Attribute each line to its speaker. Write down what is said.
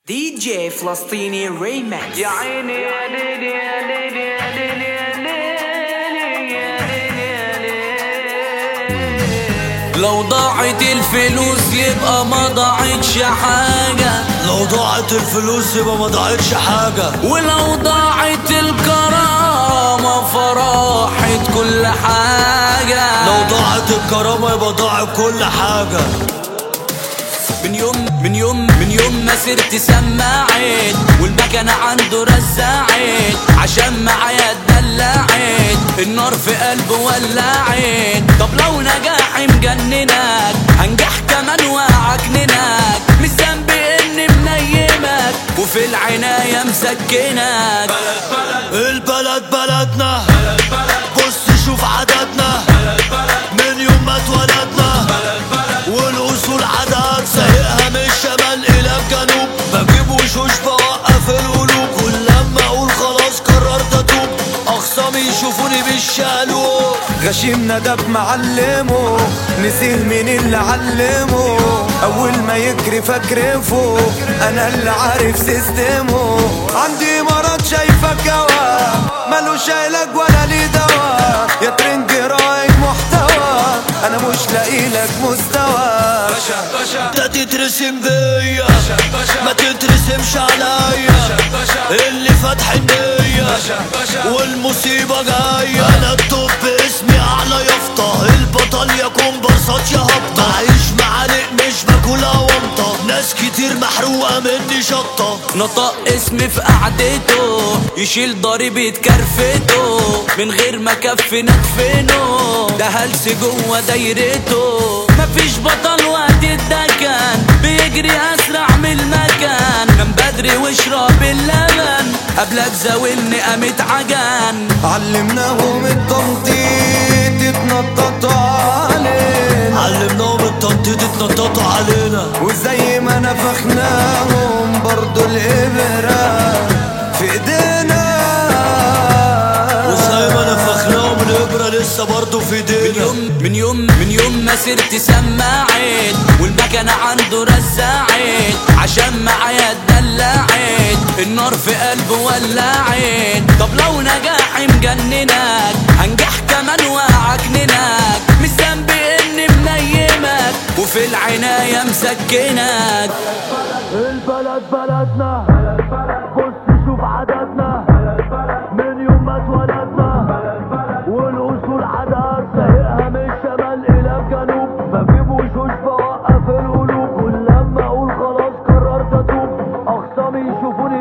Speaker 1: دي جي فلسطيني ريماكس.
Speaker 2: يا عيني يا ليلي يا ليلي يا ليلي يا ليلي يا ليلي يا ليلي.
Speaker 3: لو ضاعت الفلوس يبقى ما ضاعتش حاجة،
Speaker 4: لو ضاعت الفلوس يبقى ما ضاعتش حاجة،
Speaker 3: ولو ضاعت الكرامة فراحت كل حاجة.
Speaker 4: لو ضاعت الكرامة يبقى ضاعت كل حاجة.
Speaker 3: من يوم ما سرت سماعت والمكنة عنده رزعت، عشان معايا اتدلعت النار في قلبه ولعت. طب لو نجاحي مجننك هنجح كمان وعكننك، مش ذنبي اني منيمك وفي العناية مسكنك.
Speaker 4: البلد بلدنا، بص شوف عددنا، من يوم ما اتولدنا والاصول عدد سايقها من الشمال الى الجنوب، بجيب وشوش بوقف القلوب، كل لما اقول خلاص قررت اتوب اخصامي يشوفوني بالشقلوب.
Speaker 5: غشيم ندب معلمه نسيه مين اللي علمه، اول ما يجري فاكرفه انا اللي عارف سيستمه. عندي مرض شايفك هوا ملوش علاج ولا ليه دوا، يا ترنج رايك محتوى انا مش لاقيلك مستوى.
Speaker 4: ده تترسم بيا ما تترسمش عليا، اللي فاتح النية والمصيبة جاية. انا الطب اسمي اعلى يافطة، البطل يكون برصات يا هبطة، بعيش معالق مش باكلها ومطة، ناس كتير محروقة مني شطة.
Speaker 3: نطق اسمي في قعدته يشيل ضريبة كرفته، من غير ما كفي ندفنه ده هلس جوه دايرته. مفيش بطل وقت الدكن بيجري اسرع من المكان، نام بدري واشرب اللبن قبلك زاولني قامت عجن.
Speaker 5: علمناهم التنطيط يتنططوا علينا،
Speaker 4: علمناهم التنطيط يتنططوا علينا،
Speaker 5: وزي ما نفخناهم برضو الإبرة في ايدينا،
Speaker 4: وزي ما نفخناهم الإبرة لسه برضو في ايدينا.
Speaker 3: من يوم ما سرت سماعت والمكنة عنده رزعت، عشان معايا اتدلعت النار في قلبه ولعت. طب لو نجاحي مجننك هنجح كمان وعكننك، مش ذنبي اني منيمك وفي العناية مسكنك.
Speaker 4: البلد بلدنا، بص شوف عددنا، من يوم ما اتولدنا والاصول عدد سايقها من الشمال الى الجنوب، بجيب وشوش بوقف القلوب، كل لما اقول خلاص قررت اتوب اخصامي يشوفوني